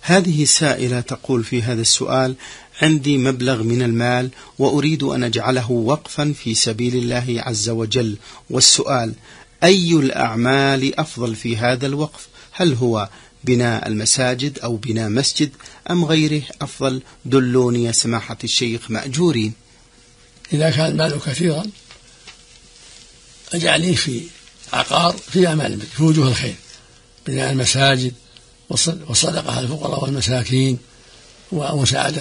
هذه سائلة تقول في هذا السؤال: عندي مبلغ من المال وأريد أن أجعله وقفا في سبيل الله عز وجل، والسؤال: أي الأعمال أفضل في هذا الوقف؟ هل هو بناء المساجد أو بناء مسجد أم غيره أفضل؟ دلوني يا سماحة الشيخ مأجورين. إذا كان المال كثيرا أجعليه في عقار في أعمال في وجوه الخير، بناء المساجد والصدقة على الفقراء والمساكين ومساعدة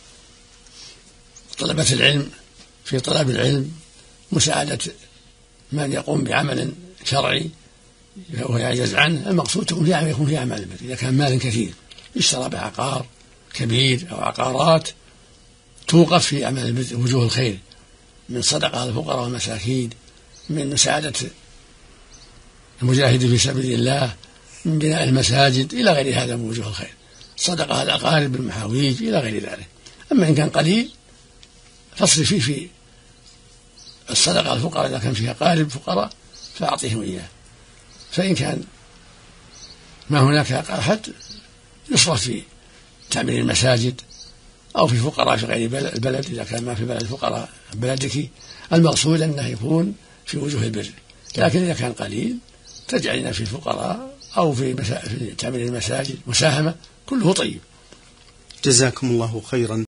طلبة العلم في طلب العلم، مساعدة من يقوم بعمل شرعي وهو يعجز عنه. المقصود يكون في أعمال البر. إذا كان مال كثير يشترى بعقار كبير أو عقارات توقف في أعمال البر وجوه الخير، من صدقة على الفقراء والمساكين، من مساعدة المجاهد في سبيل الله، من بناء المساجد إلى غير هذا من وجوه الخير، صدقة على الأقارب بالمحاويج إلى غير ذلك. أما إن كان قليل فاصرف فيه في الصدقة على الفقراء إذا كان فيها قارب فقراء فأعطيهم إياه. فإن كان ما هناك أحد يصرف في تعمير المساجد أو في فقراء في غير البلد إذا كان ما في بلد فقراء بلدك. المقصود أنه يكون في وجوه البر، لكن إذا كان قليل تجعلنا في الفقراء أو في تعمير المساجد مساهمة، كله طيب. جزاكم الله خيرا.